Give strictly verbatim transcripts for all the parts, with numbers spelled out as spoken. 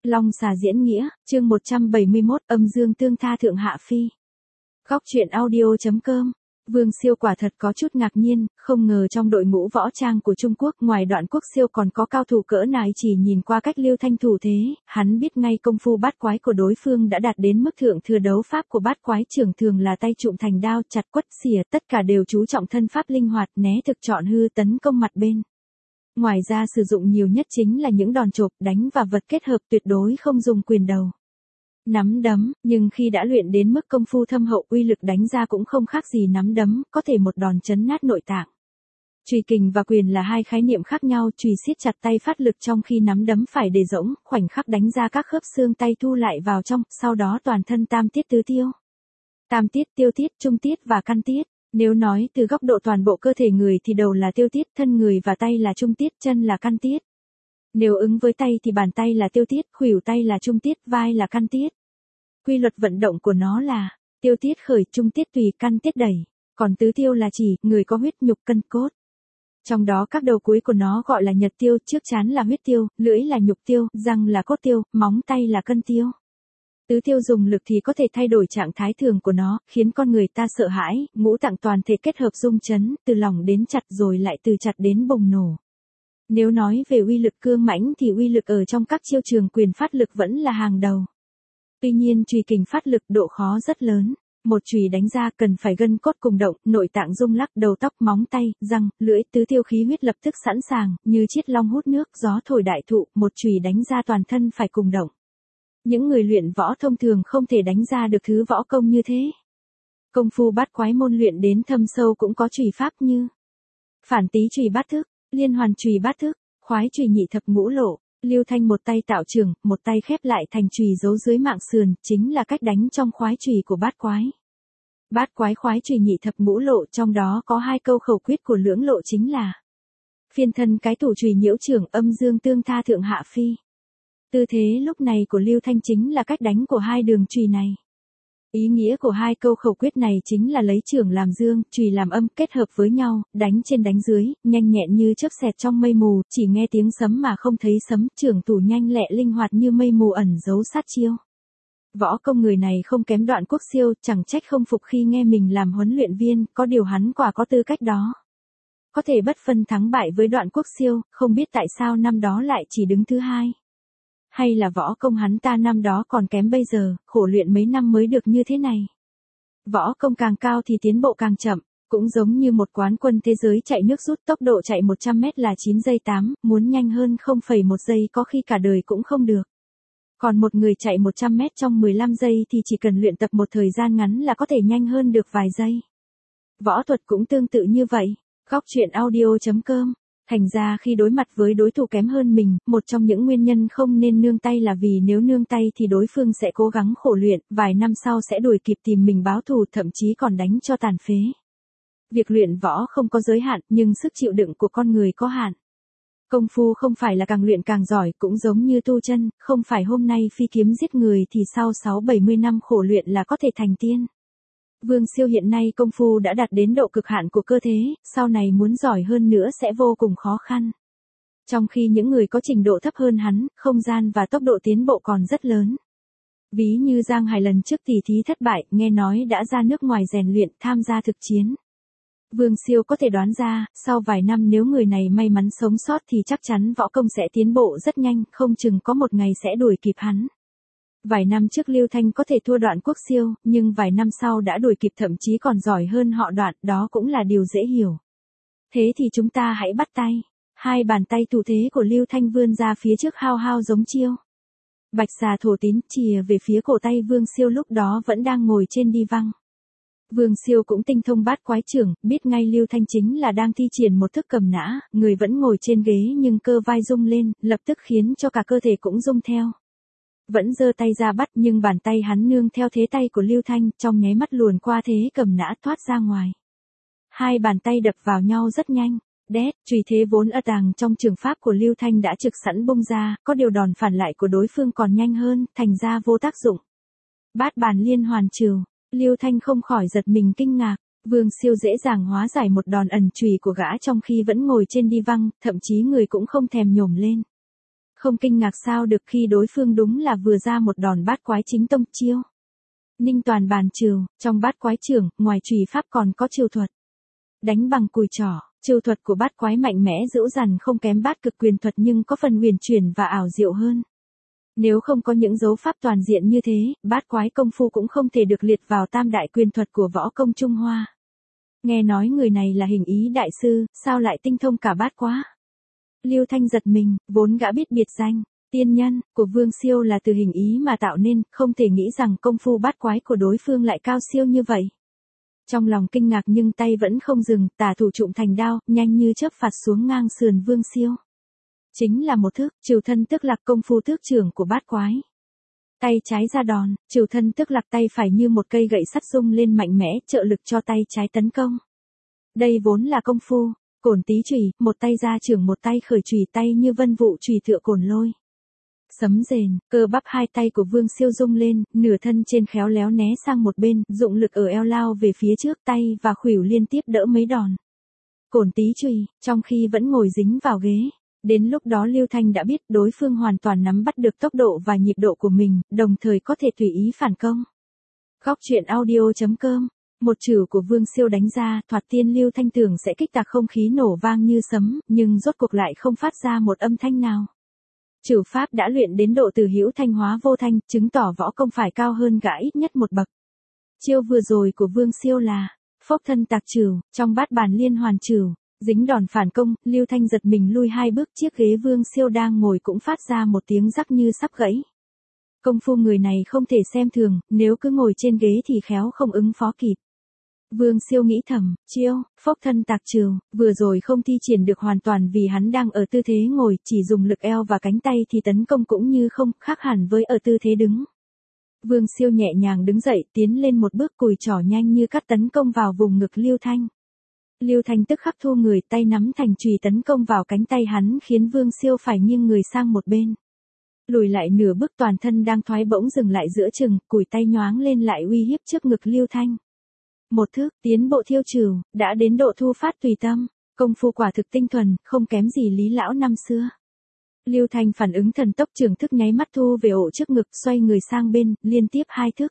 Long xà diễn nghĩa, chương một trăm bảy mươi mốt, âm dương tương tha thượng hạ phi. Góc truyện audio chấm com. Vương Siêu quả thật có chút ngạc nhiên, không ngờ trong đội ngũ võ trang của Trung Quốc ngoài Đoạn Quốc Siêu còn có cao thủ cỡ này. Chỉ nhìn qua cách Lưu Thanh thủ thế, hắn biết ngay công phu bát quái của đối phương đã đạt đến mức thượng thừa. Đấu pháp của bát quái trưởng thường là tay trụm thành đao, chặt quất xỉa, tất cả đều chú trọng thân pháp linh hoạt, né thực chọn hư, tấn công mặt bên. Ngoài ra sử dụng nhiều nhất chính là những đòn chộp, đánh và vật kết hợp, tuyệt đối không dùng quyền đầu, nắm đấm, nhưng khi đã luyện đến mức công phu thâm hậu, uy lực đánh ra cũng không khác gì nắm đấm, có thể một đòn chấn nát nội tạng. Chùy kình và quyền là hai khái niệm khác nhau, chùy siết chặt tay phát lực trong khi nắm đấm phải để rỗng, khoảnh khắc đánh ra các khớp xương tay thu lại vào trong, sau đó toàn thân tam tiết tứ tiêu. Tam tiết, tiêu tiết, trung tiết và căn tiết. Nếu nói từ góc độ toàn bộ cơ thể người thì đầu là tiêu tiết, thân người và tay là trung tiết, chân là căn tiết. Nếu ứng với tay thì bàn tay là tiêu tiết, khuỷu tay là trung tiết, vai là căn tiết. Quy luật vận động của nó là tiêu tiết khởi, trung tiết tùy, căn tiết đẩy. Còn tứ tiêu là chỉ người có huyết nhục cân cốt. Trong đó các đầu cuối của nó gọi là nhật tiêu, trước trán là huyết tiêu, lưỡi là nhục tiêu, răng là cốt tiêu, móng tay là cân tiêu. Tứ tiêu dùng lực thì có thể thay đổi trạng thái thường của nó, khiến con người ta sợ hãi, ngũ tạng toàn thể kết hợp rung chấn, từ lỏng đến chặt rồi lại từ chặt đến bùng nổ. Nếu nói về uy lực cương mãnh thì uy lực ở trong các chiêu trường quyền phát lực vẫn là hàng đầu. Tuy nhiên chùy kình phát lực độ khó rất lớn. Một chùy đánh ra cần phải gân cốt cùng động, nội tạng rung lắc, đầu tóc, móng tay, răng, lưỡi, tứ tiêu khí huyết lập tức sẵn sàng, như chiết long hút nước, gió thổi đại thụ, một chùy đánh ra toàn thân phải cùng động. Những người luyện võ thông thường không thể đánh ra được thứ võ công như thế. Công phu bát quái môn luyện đến thâm sâu cũng có chùy pháp như phản tý chùy bát thức, liên hoàn chùy bát thức, khoái chùy nhị thập ngũ lộ. Lưu Thanh một tay tạo trường, một tay khép lại thành chùy giấu dưới mạng sườn, chính là cách đánh trong khoái chùy của bát quái. Bát quái khoái chùy nhị thập ngũ lộ, trong đó có hai câu khẩu quyết của lưỡng lộ chính là phiên thân cái tủ chùy nhiễu trưởng, âm dương tương tha thượng hạ phi. Tư thế lúc này của Lưu Thanh chính là cách đánh của hai đường chùy này. Ý nghĩa của hai câu khẩu quyết này chính là lấy trưởng làm dương, chùy làm âm, kết hợp với nhau, đánh trên đánh dưới, nhanh nhẹn như chớp xẹt trong mây mù, chỉ nghe tiếng sấm mà không thấy sấm, trưởng thủ nhanh lẹ linh hoạt như mây mù ẩn giấu sát chiêu. Võ công người này không kém Đoạn Quốc Siêu, chẳng trách không phục khi nghe mình làm huấn luyện viên, có điều hắn quả có tư cách đó. Có thể bất phân thắng bại với Đoạn Quốc Siêu, không biết tại sao năm đó lại chỉ đứng thứ hai. Hay là võ công hắn ta năm đó còn kém bây giờ, khổ luyện mấy năm mới được như thế này. Võ công càng cao thì tiến bộ càng chậm, cũng giống như một quán quân thế giới chạy nước rút, tốc độ chạy một trăm mét là chín giây tám, muốn nhanh hơn không phẩy một giây có khi cả đời cũng không được. Còn một người chạy một trăm mét trong mười lăm giây thì chỉ cần luyện tập một thời gian ngắn là có thể nhanh hơn được vài giây. Võ thuật cũng tương tự như vậy. Góc truyện audio chấm com. Thành ra khi đối mặt với đối thủ kém hơn mình, một trong những nguyên nhân không nên nương tay là vì nếu nương tay thì đối phương sẽ cố gắng khổ luyện, vài năm sau sẽ đuổi kịp tìm mình báo thù, thậm chí còn đánh cho tàn phế. Việc luyện võ không có giới hạn, nhưng sức chịu đựng của con người có hạn. Công phu không phải là càng luyện càng giỏi, cũng giống như tu chân, không phải hôm nay phi kiếm giết người thì sau sáu bảy mươi năm khổ luyện là có thể thành tiên. Vương Siêu hiện nay công phu đã đạt đến độ cực hạn của cơ thể, sau này muốn giỏi hơn nữa sẽ vô cùng khó khăn. Trong khi những người có trình độ thấp hơn hắn, không gian và tốc độ tiến bộ còn rất lớn. Ví như Giang Hải lần trước tỷ thí thất bại, nghe nói đã ra nước ngoài rèn luyện, tham gia thực chiến. Vương Siêu có thể đoán ra, sau vài năm nếu người này may mắn sống sót thì chắc chắn võ công sẽ tiến bộ rất nhanh, không chừng có một ngày sẽ đuổi kịp hắn. Vài năm trước Lưu Thanh có thể thua Đoạn Quốc Siêu, nhưng vài năm sau đã đuổi kịp, thậm chí còn giỏi hơn họ Đoạn, đó cũng là điều dễ hiểu. Thế thì chúng ta hãy bắt tay. Hai bàn tay thủ thế của Lưu Thanh vươn ra phía trước hao hao giống chiêu. Bạch xà thổ tín chìa về phía cổ tay Vương Siêu lúc đó vẫn đang ngồi trên đi văng. Vương Siêu cũng tinh thông bát quái trưởng, biết ngay Lưu Thanh chính là đang thi triển một thức cầm nã, người vẫn ngồi trên ghế nhưng cơ vai rung lên, lập tức khiến cho cả cơ thể cũng rung theo. Vẫn giơ tay ra bắt nhưng bàn tay hắn nương theo thế tay của Lưu Thanh, trong nháy mắt luồn qua thế cầm nã thoát ra ngoài. Hai bàn tay đập vào nhau rất nhanh, đét, chùy thế vốn ẩn tàng trong trường pháp của Lưu Thanh đã trực sẵn bung ra, có điều đòn phản lại của đối phương còn nhanh hơn, thành ra vô tác dụng. Bát bàn liên hoàn trừ, Lưu Thanh không khỏi giật mình kinh ngạc, Vương Siêu dễ dàng hóa giải một đòn ẩn chùy của gã trong khi vẫn ngồi trên đi văng, thậm chí người cũng không thèm nhổm lên. Không kinh ngạc sao được khi đối phương đúng là vừa ra một đòn bát quái chính tông chiêu. Ninh toàn bàn trừ, trong bát quái trưởng, ngoài trùy pháp còn có chiêu thuật. Đánh bằng cùi trỏ, chiêu thuật của bát quái mạnh mẽ dữ dằn không kém bát cực quyền thuật nhưng có phần huyền chuyển và ảo diệu hơn. Nếu không có những dấu pháp toàn diện như thế, bát quái công phu cũng không thể được liệt vào tam đại quyền thuật của võ công Trung Hoa. Nghe nói người này là hình ý đại sư, sao lại tinh thông cả bát quá? Lưu Thanh giật mình, vốn gã biết biệt danh tiên nhân của Vương Siêu là từ hình ý mà tạo nên, không thể nghĩ rằng công phu bát quái của đối phương lại cao siêu như vậy. Trong lòng kinh ngạc nhưng tay vẫn không dừng, tả thủ trụm thành đao, nhanh như chớp phạt xuống ngang sườn Vương Siêu. Chính là một thức, trừ thân tức lạc công phu thước trưởng của bát quái. Tay trái ra đòn, trừ thân tức lạc tay phải như một cây gậy sắt rung lên mạnh mẽ, trợ lực cho tay trái tấn công. Đây vốn là công phu cổn tí chùy, một tay ra trưởng một tay khởi chùy, tay như vân vụ chùy tựa cổn lôi. Sấm rền, cơ bắp hai tay của Vương Siêu rung lên, nửa thân trên khéo léo né sang một bên, dụng lực ở eo lao về phía trước, tay và khuỷu liên tiếp đỡ mấy đòn. Cổn tí chùy, trong khi vẫn ngồi dính vào ghế. Đến lúc đó Lưu Thanh đã biết đối phương hoàn toàn nắm bắt được tốc độ và nhịp độ của mình, đồng thời có thể tùy ý phản công. Góc truyện audio chấm com. Một chưởng của Vương Siêu đánh ra, thoạt tiên Lưu Thanh tưởng sẽ kích tạc không khí nổ vang như sấm, nhưng rốt cuộc lại không phát ra một âm thanh nào. Chưởng pháp đã luyện đến độ từ hữu thanh hóa vô thanh, chứng tỏ võ công phải cao hơn gã ít nhất một bậc. Chiêu vừa rồi của Vương Siêu là phốc thân tạc chưởng, trong bát bàn liên hoàn chưởng, dính đòn phản công, Lưu Thanh giật mình lui hai bước, chiếc ghế Vương Siêu đang ngồi cũng phát ra một tiếng rắc như sắp gãy. Công phu người này không thể xem thường, nếu cứ ngồi trên ghế thì khéo không ứng phó kịp. Vương Siêu nghĩ thầm, chiêu, phốc thân tạc chưởng, vừa rồi không thi triển được hoàn toàn vì hắn đang ở tư thế ngồi, chỉ dùng lực eo và cánh tay thì tấn công cũng như không, khác hẳn với ở tư thế đứng. Vương Siêu nhẹ nhàng đứng dậy, tiến lên một bước, cùi trỏ nhanh như cắt tấn công vào vùng ngực Lưu Thanh. Lưu Thanh tức khắc thu người, tay nắm thành chùy tấn công vào cánh tay hắn, khiến Vương Siêu phải nghiêng người sang một bên. Lùi lại nửa bước, toàn thân đang thoái bỗng dừng lại giữa chừng, cùi tay nhoáng lên lại uy hiếp trước ngực Lưu Thanh. Một thước, tiến bộ thiêu trừ, đã đến độ thu phát tùy tâm, công phu quả thực tinh thuần, không kém gì Lý lão năm xưa. Lưu Thanh phản ứng thần tốc, trường thức nháy mắt thu về ổ trước ngực, xoay người sang bên, liên tiếp hai thức.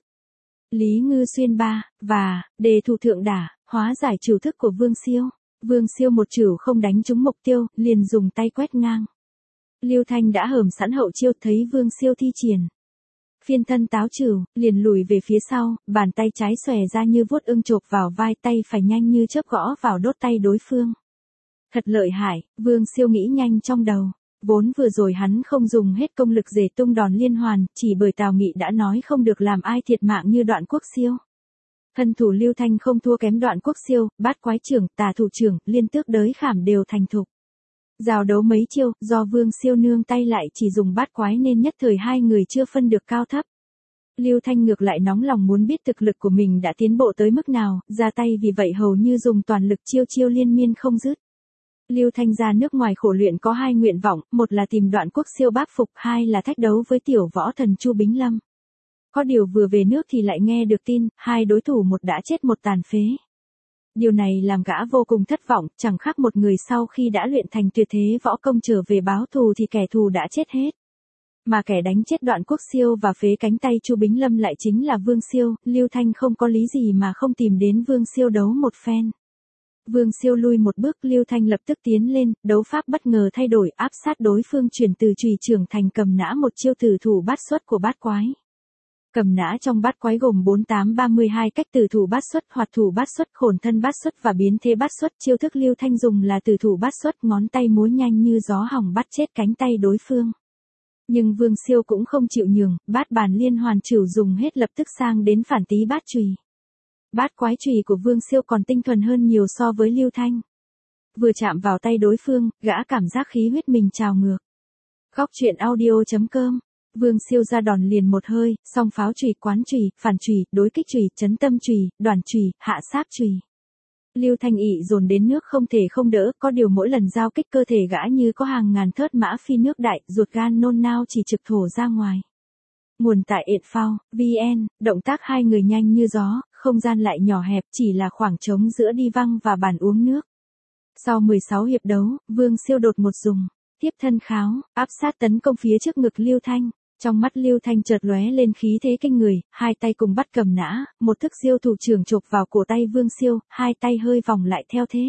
Lý ngư xuyên ba, và, đề thủ thượng đả, hóa giải trừ thức của Vương Siêu. Vương Siêu một trừ không đánh trúng mục tiêu, liền dùng tay quét ngang. Lưu Thanh đã hởm sẵn hậu chiêu, thấy Vương Siêu thi triển phiên thân táo trừ, liền lùi về phía sau, bàn tay trái xòe ra như vuốt ưng chộp vào vai, tay phải nhanh như chớp gõ vào đốt tay đối phương. Thật lợi hại, Vương Siêu nghĩ nhanh trong đầu. Vốn vừa rồi hắn không dùng hết công lực rể tung đòn liên hoàn, chỉ bởi Tào Nghị đã nói không được làm ai thiệt mạng như Đoạn Quốc Siêu. Thân thủ Lưu Thanh không thua kém Đoạn Quốc Siêu, bát quái trưởng, tà thủ trưởng, liên tước đới khảm đều thành thục. Giao đấu mấy chiêu, do Vương Siêu nương tay lại chỉ dùng bát quái nên nhất thời hai người chưa phân được cao thấp. Lưu Thanh ngược lại nóng lòng muốn biết thực lực của mình đã tiến bộ tới mức nào, ra tay vì vậy hầu như dùng toàn lực, chiêu chiêu liên miên không dứt. Lưu Thanh ra nước ngoài khổ luyện có hai nguyện vọng, một là tìm Đoạn Quốc Siêu bác phục, hai là thách đấu với tiểu võ thần Chu Bính Lâm. Có điều vừa về nước thì lại nghe được tin, hai đối thủ một đã chết một tàn phế. Điều này làm gã vô cùng thất vọng, chẳng khác một người sau khi đã luyện thành tuyệt thế võ công trở về báo thù thì kẻ thù đã chết hết. Mà kẻ đánh chết Đoạn Quốc Siêu và phế cánh tay Chu Bính Lâm lại chính là Vương Siêu, Lưu Thanh không có lý gì mà không tìm đến Vương Siêu đấu một phen. Vương Siêu lui một bước, Lưu Thanh lập tức tiến lên, đấu pháp bất ngờ thay đổi, áp sát đối phương, chuyển từ chùy trưởng thành cầm nã, một chiêu tử thủ bát xuất của bát quái. Cầm nã trong bát quái gồm bốn tám ba mươi hai cách tử thủ bát xuất, hoạt thủ bát xuất, khổn thân bát xuất và biến thế bát xuất. Chiêu thức Lưu Thanh dùng là tử thủ bát xuất, ngón tay múa nhanh như gió hỏng bắt chết cánh tay đối phương. Nhưng Vương Siêu cũng không chịu nhường, bát bàn liên hoàn chửu dùng hết, lập tức sang đến phản tí bát chùy. Bát quái chùy của Vương Siêu còn tinh thuần hơn nhiều so với Lưu Thanh. Vừa chạm vào tay đối phương, gã cảm giác khí huyết mình trào ngược. Góc truyện audio chấm com. Vương Siêu ra đòn liền một hơi, song pháo chùy, quán chùy, phản chùy, đối kích chùy, chấn tâm chùy, đoàn chùy, hạ sáp chùy. Lưu Thanh ị dồn đến nước không thể không đỡ, có điều mỗi lần giao kích cơ thể gã như có hàng ngàn thớt mã phi nước đại, ruột gan nôn nao chỉ trực thổ ra ngoài. Nguồn tại ện phao, vn, động tác hai người nhanh như gió, không gian lại nhỏ hẹp, chỉ là khoảng trống giữa đi văng và bàn uống nước. Sau mười sáu hiệp đấu, Vương Siêu đột một dùng Tiếp thân kháo, áp sát tấn công phía trước ngực Lưu Thanh. Trong mắt Lưu Thanh chợt lóe lên khí thế kinh người, hai tay cùng bắt cầm nã, một thức diêu thủ trưởng chộp vào cổ tay Vương Siêu, hai tay hơi vòng lại theo thế.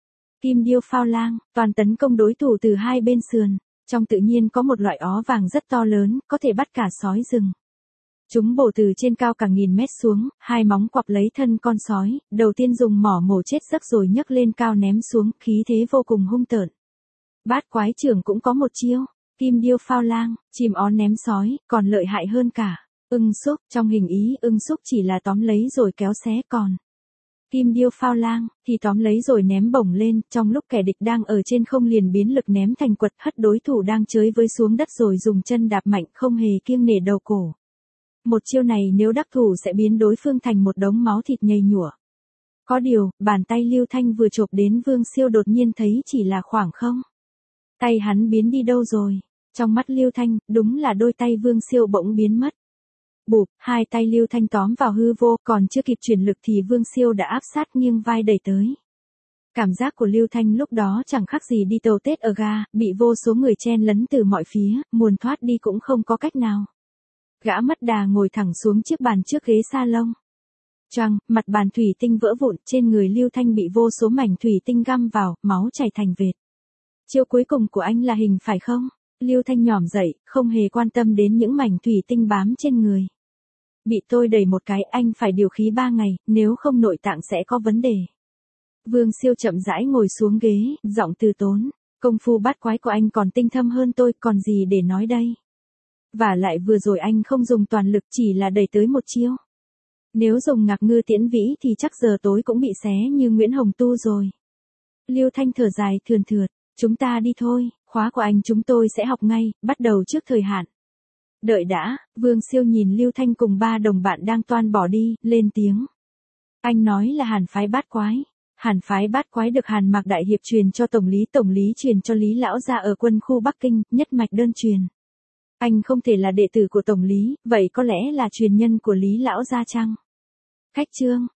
Kim điêu phao lang, toàn tấn công đối thủ từ hai bên sườn, trong tự nhiên có một loại ó vàng rất to lớn, có thể bắt cả sói rừng. Chúng bổ từ trên cao cả nghìn mét xuống, hai móng quặp lấy thân con sói, đầu tiên dùng mỏ mổ chết rấc rồi nhấc lên cao ném xuống, khí thế vô cùng hung tợn. Bát quái trưởng cũng có một chiêu, kim điêu phao lang, chìm ó ném sói, còn lợi hại hơn cả. Ưng xúc, trong hình ý ưng xúc chỉ là tóm lấy rồi kéo xé còn. Kim điêu phao lang, thì tóm lấy rồi ném bổng lên, trong lúc kẻ địch đang ở trên không liền biến lực ném thành quật hất đối thủ đang chới với xuống đất rồi dùng chân đạp mạnh không hề kiêng nể đầu cổ. Một chiêu này nếu đắc thủ sẽ biến đối phương thành một đống máu thịt nhầy nhụa. Có điều, bàn tay Lưu Thanh vừa chộp đến Vương Siêu đột nhiên thấy chỉ là khoảng không. Tay hắn biến đi đâu rồi? Trong mắt Lưu Thanh, đúng là đôi tay Vương Siêu bỗng biến mất. Bụp, hai tay Lưu Thanh tóm vào hư vô, còn chưa kịp chuyển lực thì Vương Siêu đã áp sát nghiêng vai đẩy tới. Cảm giác của Lưu Thanh lúc đó chẳng khác gì đi tàu Tết ở ga, bị vô số người chen lấn từ mọi phía, muốn thoát đi cũng không có cách nào. Gã mất đà ngồi thẳng xuống chiếc bàn trước ghế salon. Choang, mặt bàn thủy tinh vỡ vụn, trên người Lưu Thanh bị vô số mảnh thủy tinh găm vào, máu chảy thành vệt. Chiêu cuối cùng của anh là hình phải không? Lưu Thanh nhỏm dậy, không hề quan tâm đến những mảnh thủy tinh bám trên người. Bị tôi đẩy một cái, anh phải điều khí ba ngày, nếu không nội tạng sẽ có vấn đề. Vương Siêu chậm rãi ngồi xuống ghế, giọng từ tốn. Công phu bát quái của anh còn tinh thâm hơn tôi, còn gì để nói đây? Và lại vừa rồi anh không dùng toàn lực, chỉ là đẩy tới một chiêu. Nếu dùng ngạc ngư tiễn vĩ thì chắc giờ tối cũng bị xé như Nguyễn Hồng Tu rồi. Lưu Thanh thở dài thườn thượt. Chúng ta đi thôi, khóa của anh chúng tôi sẽ học ngay, bắt đầu trước thời hạn. Đợi đã, Vương Siêu nhìn Lưu Thanh cùng ba đồng bạn đang toan bỏ đi, lên tiếng. Anh nói là Hàn phái bát quái. Hàn phái bát quái được Hàn Mạc Đại Hiệp truyền cho Tổng lý, Tổng lý truyền cho Lý Lão Gia ở quân khu Bắc Kinh, nhất mạch đơn truyền. Anh không thể là đệ tử của Tổng lý, vậy có lẽ là truyền nhân của Lý Lão Gia chăng? Khách chương,